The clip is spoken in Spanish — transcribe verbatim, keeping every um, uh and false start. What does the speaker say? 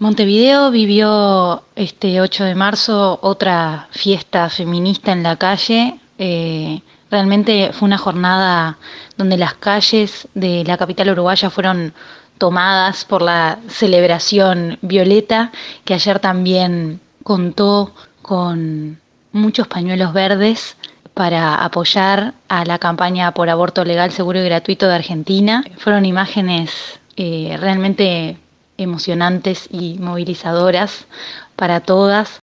Montevideo vivió este ocho de marzo otra fiesta feminista en la calle. Eh, realmente fue una jornada donde las calles de la capital uruguaya fueron tomadas por la celebración violeta, que ayer también contó con muchos pañuelos verdes para apoyar a la campaña por aborto legal, seguro y gratuito de Argentina. Fueron imágenes eh, realmente emocionantes y movilizadoras para todas.